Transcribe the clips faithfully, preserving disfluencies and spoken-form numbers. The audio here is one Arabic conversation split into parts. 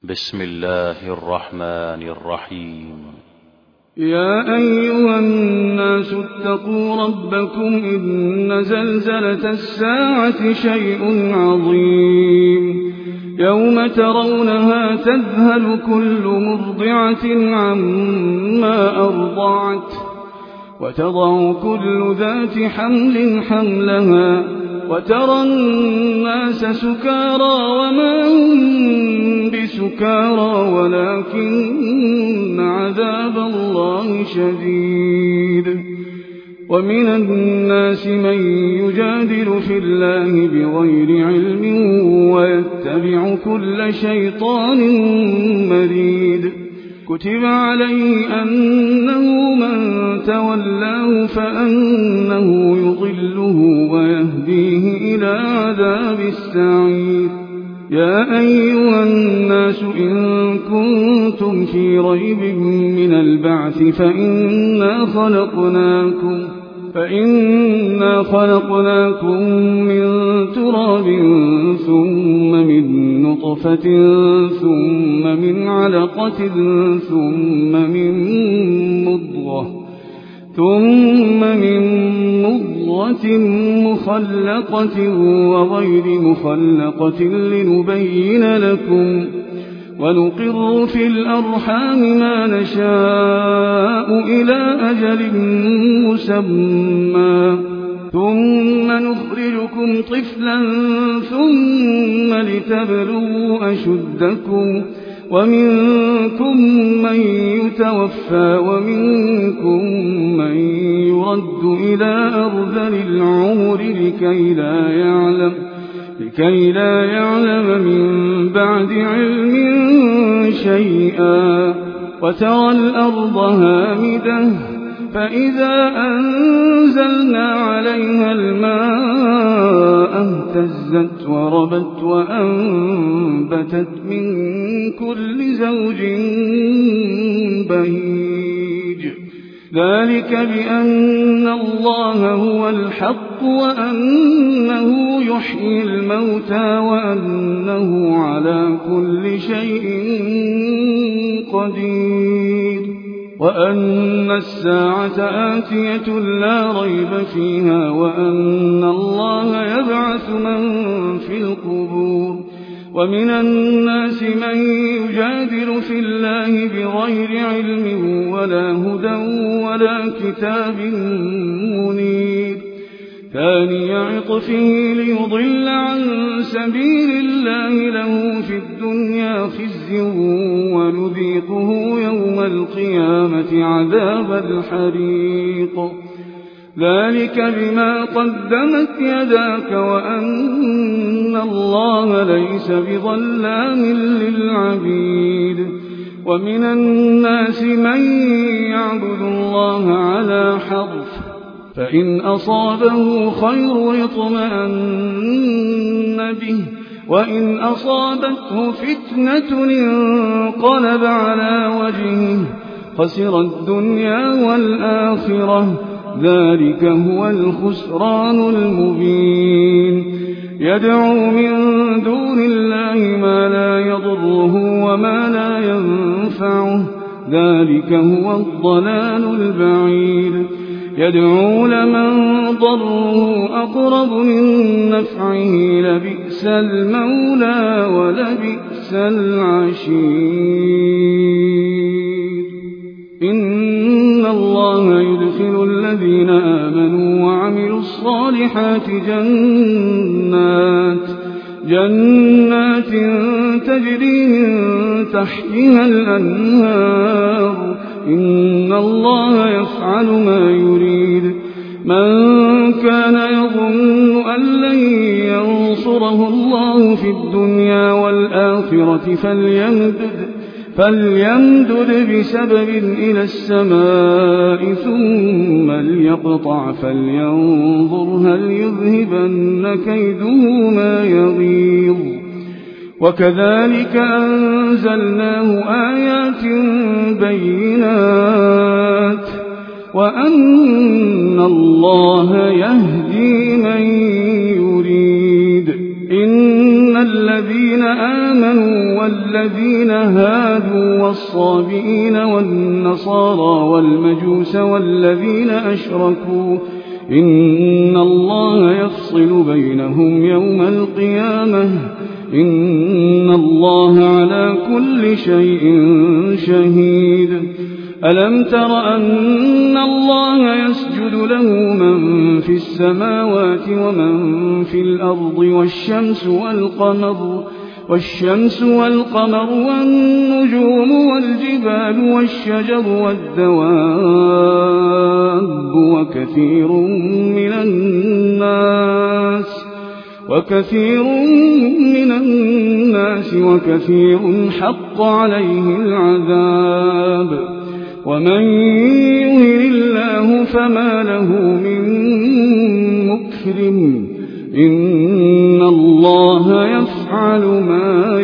بسم الله الرحمن الرحيم. يا أيها الناس اتقوا ربكم إن زلزلة الساعة شيء عظيم يوم ترونها تذهل كل مرضعة عما أرضعت وتضع كل ذات حمل حملها وترى الناس سكارى وما هم بسكارى ولكن عذاب الله شديد. ومن الناس من يجادل في الله بغير علم ويتبع كل شيطان مريد. كتب عليه أنه من تولاه فأنه يضله ويهديه إلى عذاب السعير. يا أيها الناس إن كنتم في ريب من البعث فإنا خلقناكم فإنا خلقناكم من تراب ثم من نطفة ثم من علقة ثم من مضغة ثم من مضغة مخلقة وغير مخلقة لنبين لكم ونقر في الأرحام ما نشاء إلى أجل مسمى ثم نخرجكم طفلا ثم لتبلغوا أشدكم ومنكم من يتوفى ومنكم من يرد إلى أرذل العمر لكي لا يعلم لكي لا يعلم من بعد علم شيئا. وترى الأرض هامدة فإذا أنزلنا عليها الماء اهتزت وربت وأنبتت من كل زوج بهيج. ذلك بأن الله هو الحق وأنه يحيي الموتى وأنه على كل شيء قدير وأن الساعة آتية لا ريب فيها وأن الله يبعث من في القبور. ومن الناس من يجادل في الله بغير علم ولا هدى ولا كتاب منير. ثاني عطفه ليضل عن سبيل الله له في الدنيا خزي ونذيقه يوم القيامة عذاب الحريق. ذلك بما قدمت يداك وأن الله ليس بظلام للعبيد. ومن الناس من يعبد الله على حرف فإن أصابه خير اطمأن به وإن أصابته فتنة انقلب على وجهه خسر الدنيا والآخرة. ذلك هو الخسران المبين. يدعو من دون الله ما لا يضره وما لا ينفعه. ذلك هو الضلال البعيد. يدعو لمن ضره أقرب من نفعه لبئس المولى ولبئس العشير. إن الله يدخل الذين آمنوا وعملوا الصالحات جنات جنات تجري من تحتها الأنهار. إن الله يفعل ما يريد. من كان يظن أن لن ينصره الله في الدنيا والآخرة فليمدد فليمدد بسبب إلى السماء ثم ليقطع فلينظر هل يذهبن كيده ما يغيظ. وكذلك أنزلناه آيات بينات وأن الله يهدي من يريد. إن الذين آمنوا والذين هادوا والصابئين والنصارى والمجوس والذين أشركوا إن الله يفصل بينهم يوم القيامة إن الله على كل شيء شهيد. ألم تر أن الله يسجد له من في السماوات ومن في الأرض والشمس والقمر والشمس والقمر والنجوم والجبال والشجر والدواب وكثير من الناس وكثير من الناس وكثير حق عليه العذاب ومن يهن الله فما له من مكرم إن الله يفعل ما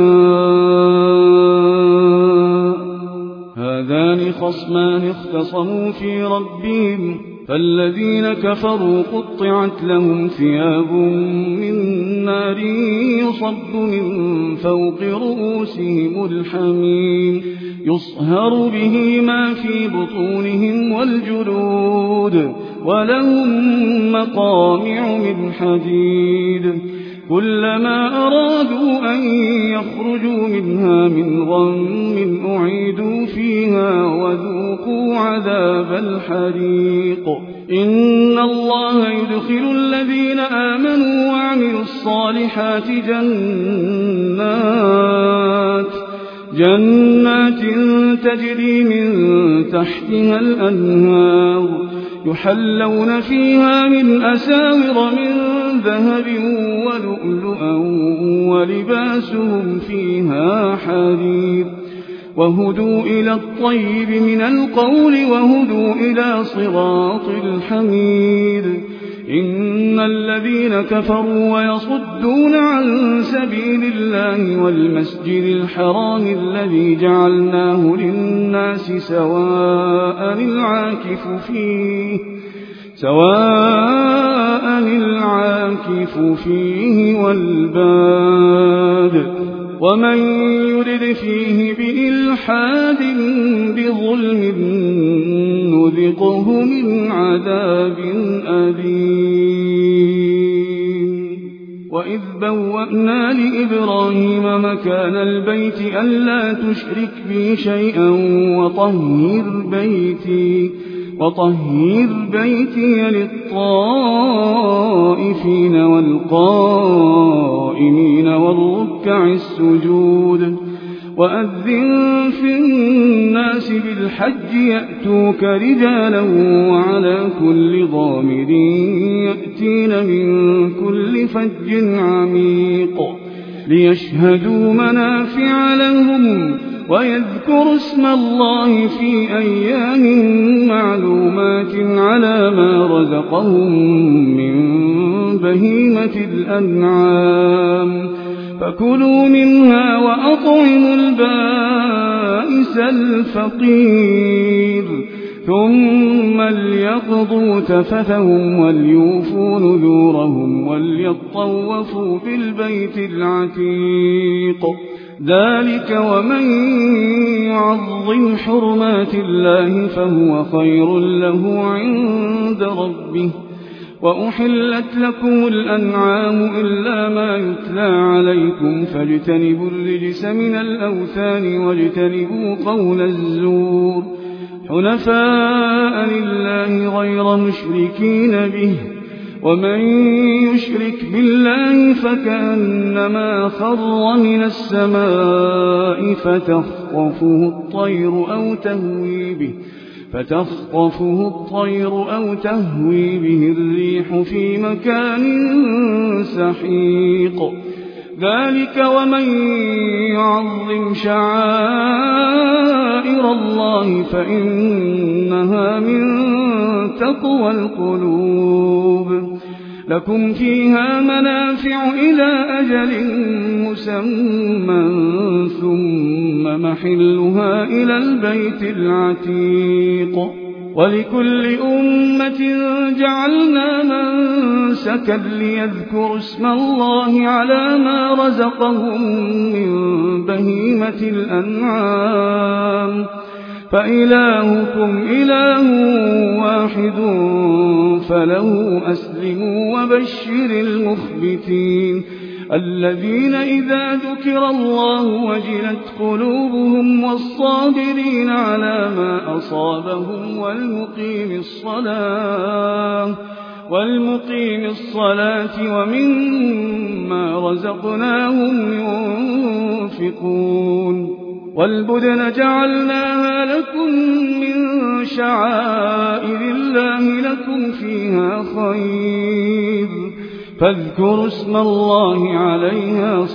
يشاء. هذان خصمان اختصموا في ربهم فالذين كفروا قطعت لهم ثياب من نار يصب من فوق رؤوسهم الحميم يصهر به ما في بطونهم والجلود ولهم مقامع من حديد كلما أرادوا أن يخرجوا منها من غم أعيدوا فيها وذوقوا عذاب الحريق. إن الله يدخل الذين آمنوا وعملوا الصالحات جنات جنات تجري من تحتها الأنهار يحلون فيها من أساور من ذهب ولؤلؤا ولباسهم فيها حرير وهدوا إلى الطيب من القول وهدوا إلى صراط الحميد. إن الذين كفروا ويصدون عن سبيل الله والمسجد الحرام الذي جعلناه للناس سواء العاكف فيه سواء العاكف فيه والباد ومن يرد فيه بإلحاد بظلم نذقه من عذاب أليم. وإذ بوأنا لإبراهيم مكان البيت ألا تشرك بي شيئا وطهر بيتي وطهر بيتي للطائفين والقائمين والركع السجود وأذن في الناس بالحج يأتوك رجالا وعلى كل ضامر يأتين من كل فج عميق ليشهدوا منافع لهم ويذكروا اسم الله في أيام معلومات على ما رزقهم من بهيمة الأنعام فكلوا منها وأطعموا البائس الفقير ثم ليقضوا تفثهم وليوفوا نذورهم وليطوفوا بالبيت العتيق. ذلك ومن يعظم حرمات الله فهو خير له عند ربه. وأحلت لكم الأنعام إلا ما يتلى عليكم فاجتنبوا الرجس من الأوثان واجتنبوا قول الزور حنفاء لله غير مشركين به ومن يشرك بالله فكأنما خر من السماء فتخطفه الطير أو تهوي به فتخطفه الطير أو تهوي به الريح في مكان سحيق. ذلك ومن يعظم شعائر الله فإنها من تقوى القلوب. لكم فيها منافع إلى أجل مسمى ثم محلها إلى البيت العتيق. ولكل أمة جعلنا منسكا ليذكروا اسم الله على ما رزقهم من بهيمة الأنعام فإلهكم إله واحد فله أسلموا وبشر المخبتين الذين إذا ذكر الله وجلت قلوبهم والصابرين على ما أصابهم والمقيم الصلاة والمقيم الصلاة ومما رزقناهم ينفقون والبدن جعلناها لكم من شعائر الله لكم فيها خير فاذكروا اسم الله عليها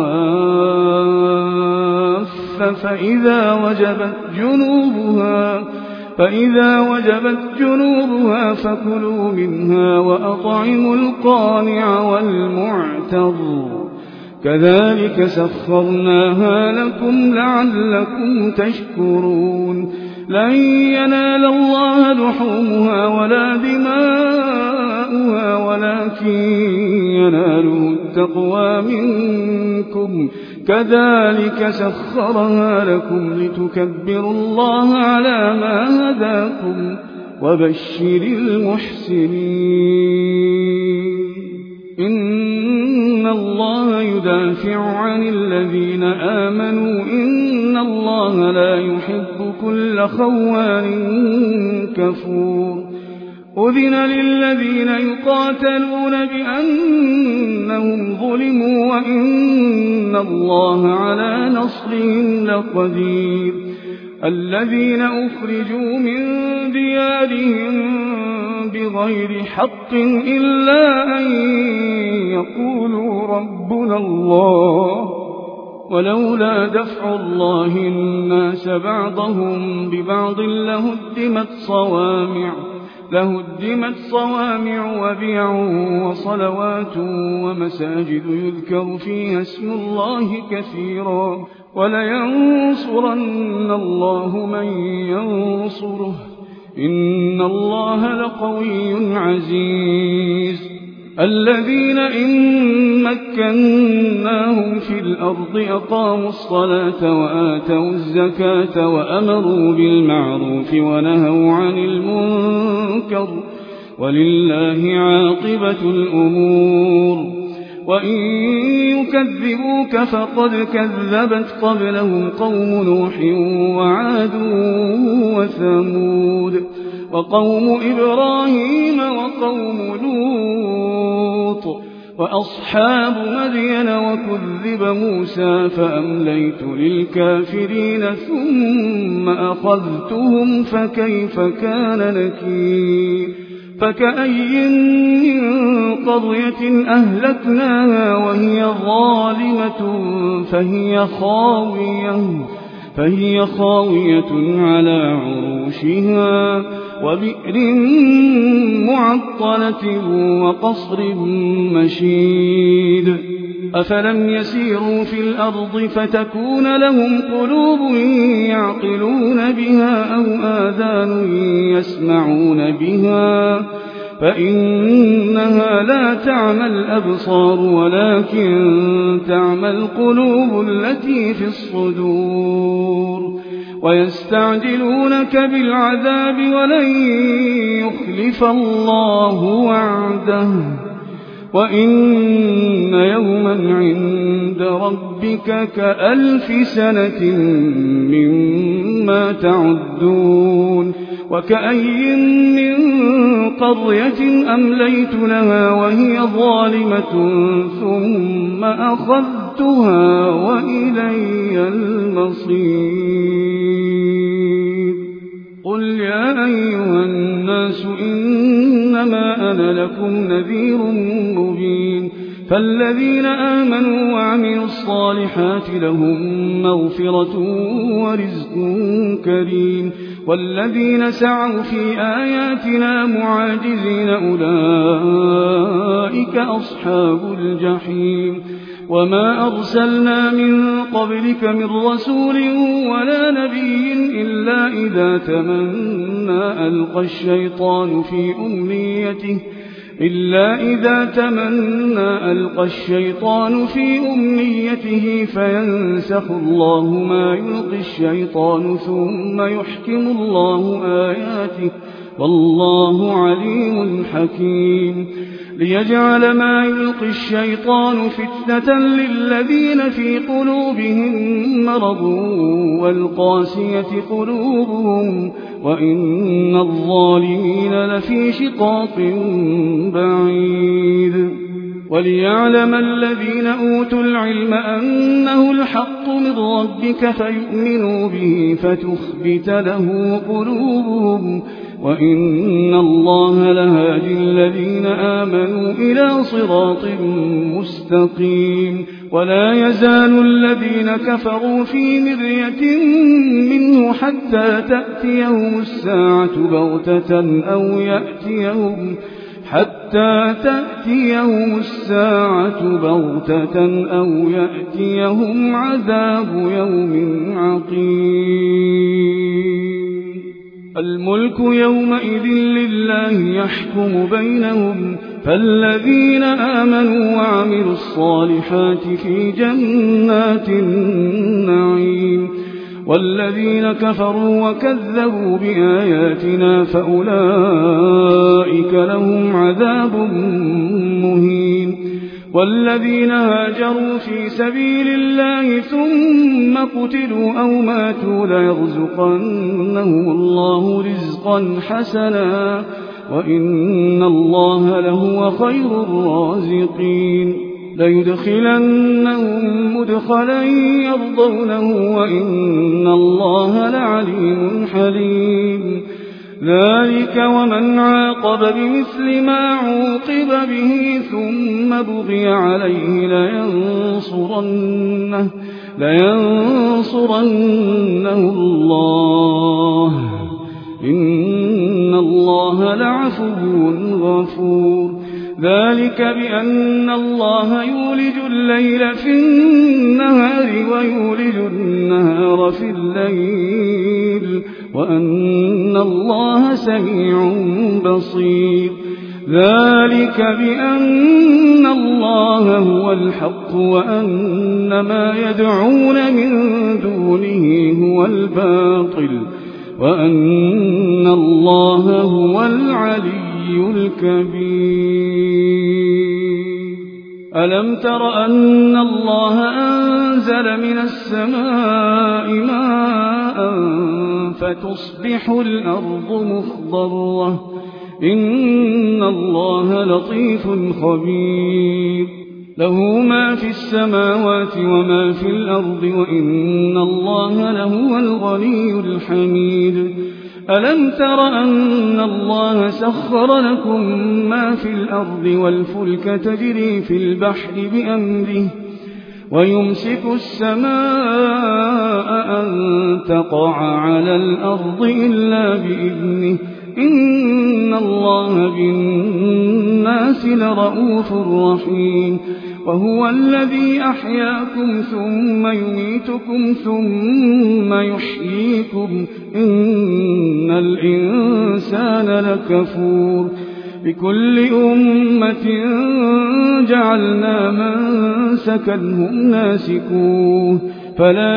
صواف فإذا وجبت جنوبها فإذا وجبت جنوبها فكلوا منها وأطعموا القانع والمعتر كذلك سخرناها لكم لعلكم تشكرون لن ينال الله لحومها ولا دماؤها ولكن يناله التقوى منكم كذلك سخرها لكم لتكبروا الله على ما هداكم وبشر المحسنين إن الله يدافع عن الذين آمنوا إن الله لا يحب كل خوان كفور أذن للذين يقاتلون بأنهم ظلموا وإن الله على نصرهم لقدير الذين أخرجوا من ديارهم بغير حق إلا أن يقولوا ربنا الله ولولا دفع الله الناس بعضهم ببعض لهدمت صوامع لهدمت صوامع وبيع وصلوات ومساجد يذكر فيها اسم الله كثيرا ولينصرن الله من ينصره إن الله لقوي عزيز الذين إن مكناهم في الأرض أقاموا الصلاة وآتوا الزكاة وأمروا بالمعروف ونهوا عن المنكر ولله عاقبة الأمور وإن يكذبوك فقد كذبت قبلهم قوم نوح وعاد وثمود وقوم إبراهيم وقوم لوط وأصحاب مدين وكذب موسى فأمليت للكافرين ثم أخذتهم فكيف كان نكير فكأي من قرية أهلكناها وهي ظالمة فهي خاوية فهي خاوية على عروشها وبئر معطلة وقصر مشيد أفلم يسيروا في الأرض فتكون لهم قلوب يعقلون بها أو آذان يسمعون بها فإنها لا تعمى الأبصار ولكن تعمى القلوب التي في الصدور ويستعجلونك بالعذاب ولن يخلف الله وعده وإن يوما عند ربك كألف سنة مما تعدون وكأي من قرية أمليت لها وهي ظالمة ثم أخذتها وإلي المصير قل يا أيها الناس إنما أنا لكم نذير مبين فالذين آمنوا وعملوا الصالحات لهم مغفرة ورزق كريم والذين سعوا في آياتنا معاجزين أولئك أصحاب الجحيم وما أرسلنا من قبلك من رسول ولا نبي إلا إذا تمنى ألقى الشيطان في أمنيته إلا إذا تمنى ألقى الشيطان في أمنيته فينسخ الله ما يلقي الشيطان ثم يحكم الله آياته والله عليم حكيم ليجعل ما يلقي الشيطان فتنة للذين في قلوبهم مرض والقاسية قلوبهم وإن الظالمين لفي شقاق بعيد وليعلم الذين أوتوا العلم أنه الحق من ربك فيؤمنوا به فتخبت له قلوبهم وإن الله لهادي الذين آمنوا إلى صراط مستقيم ولا يزال الذين كفروا في مرية منه حتى تأتيهم الساعة بغتة أو يأتيهم حتى تأتيهم الساعة بغتة أو يأتيهم عذاب يوم عقيم الملك يومئذ لله يحكم بينهم فالذين آمنوا وعملوا الصالحات في جنات النعيم والذين كفروا وكذبوا بآياتنا فأولئك لهم عذاب مهين والذين هاجروا في سبيل الله ثم قتلوا أو ماتوا ليرزقنهم الله رزقا حسنا وإن الله لهو خير الرازقين ليدخلنهم مدخلا يرضونه وإن الله لعليم حليم ذلك ومن عاقب بمثل ما عوقب به ثم بغي عليه لينصرنه, لينصرنه الله إن الله لعفو غفور ذلك بأن الله يولج الليل في النهار ويولج النهار في الليل وأن الله سميع بصير ذلك بأن الله هو الحق وأن ما يدعون من دونه هو الباطل وأن الله هو العلي الكبير ألم تر أن الله أنزل من السماء ماء فتصبح الأرض مخضرة إن الله لطيف خبير له ما في السماوات وما في الأرض وإن الله لهو الغني الحميد ألم تر أن الله سخر لكم ما في الأرض والفلك تجري في البحر بأمره ويمسك السماء أن تقع على الأرض إلا بإذنه إن الله بالناس لرؤوف رحيم وهو الذي أحياكم ثم يميتكم ثم يحييكم إن الإنسان لكفور بكل أمة جعلنا منسكا هم ناسكوه فلا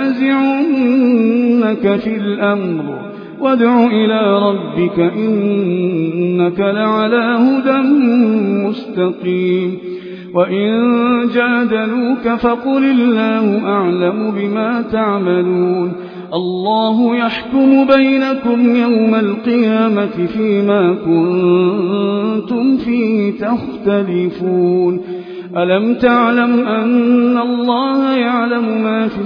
ينازعنك في الأمر وادع إلى ربك إنك لعلى هدى مستقيم وإن جادلوك فقل الله أعلم بما تعملون الله يحكم بينكم يوم القيامة فيما كنتم فيه تختلفون ألم تعلم أن الله يعلم ما في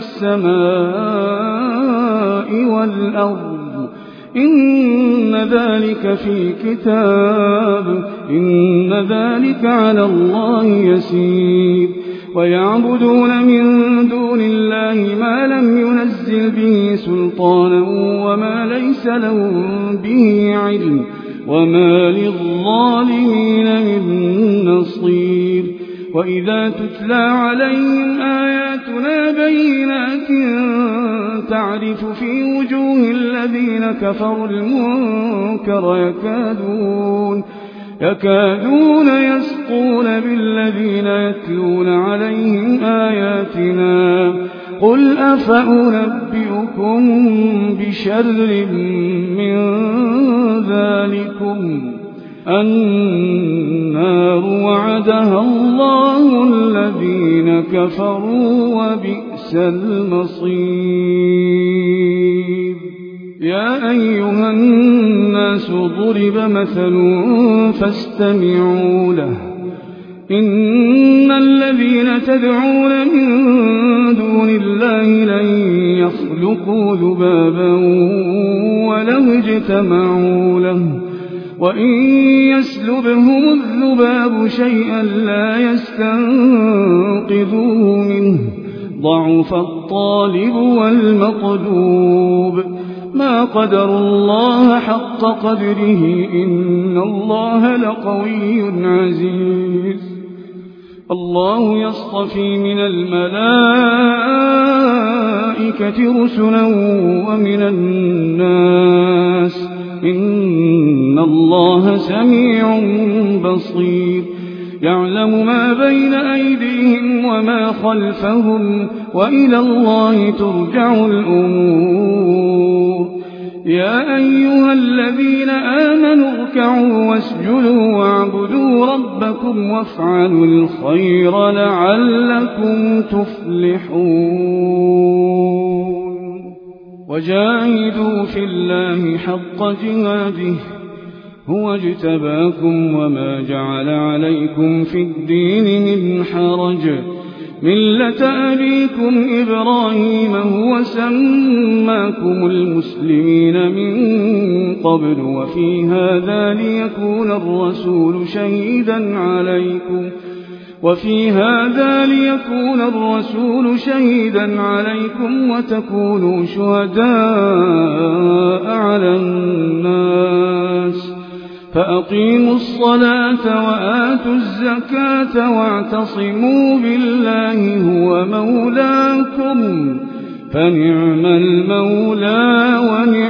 السماء والأرض إن ذلك في كتاب إن ذلك على الله يسير ويعبدون من دون الله ما لم ينزل به سلطانا وما ليس لهم به علم وما للظالمين من نصير وإذا تتلى عليهم آياتنا بينات تعرف في وجوه الذين كفروا المنكر يكادون يكادون يسقون بالذين يتلون عليهم آياتنا قل أفأنبئكم بشر من ذلكم النار وعدها الله الذين كفروا وبئس المصير يا أيها الناس ضرب مثل فاستمعوا له إن الذين تدعون من دون الله لن يخلقوا ذبابا ولو اجتمعوا له وإن يسلبهم الذباب شيئا لا يستنقذوه منه ضعف الطالب والمطلوب ما قدروا الله حق قدره إن الله لقوي عزيز الله يصطفي من الملائكة رسلا ومن الناس إن الله سميع بصير يعلم ما بين أيديهم وما خلفهم وإلى الله ترجع الأمور يا أيها الذين آمنوا اركعوا واسجدوا واعبدوا ربكم وافعلوا الخير لعلكم تفلحون وجاهدوا في الله حق جهاده هو اجتباكم وما جعل عليكم في الدين من حرج ملة أبيكم إبراهيم هو سماكم المسلمين من قبل وفي هذا ليكون الرسول شهيدا عليكم وفي هذا ليكون الرسول شهيدا عليكم وتكونوا شهداء على الناس فأقيموا الصلاة وآتوا الزكاة واعتصموا بالله هو مولاكم فنعم المولى ونعم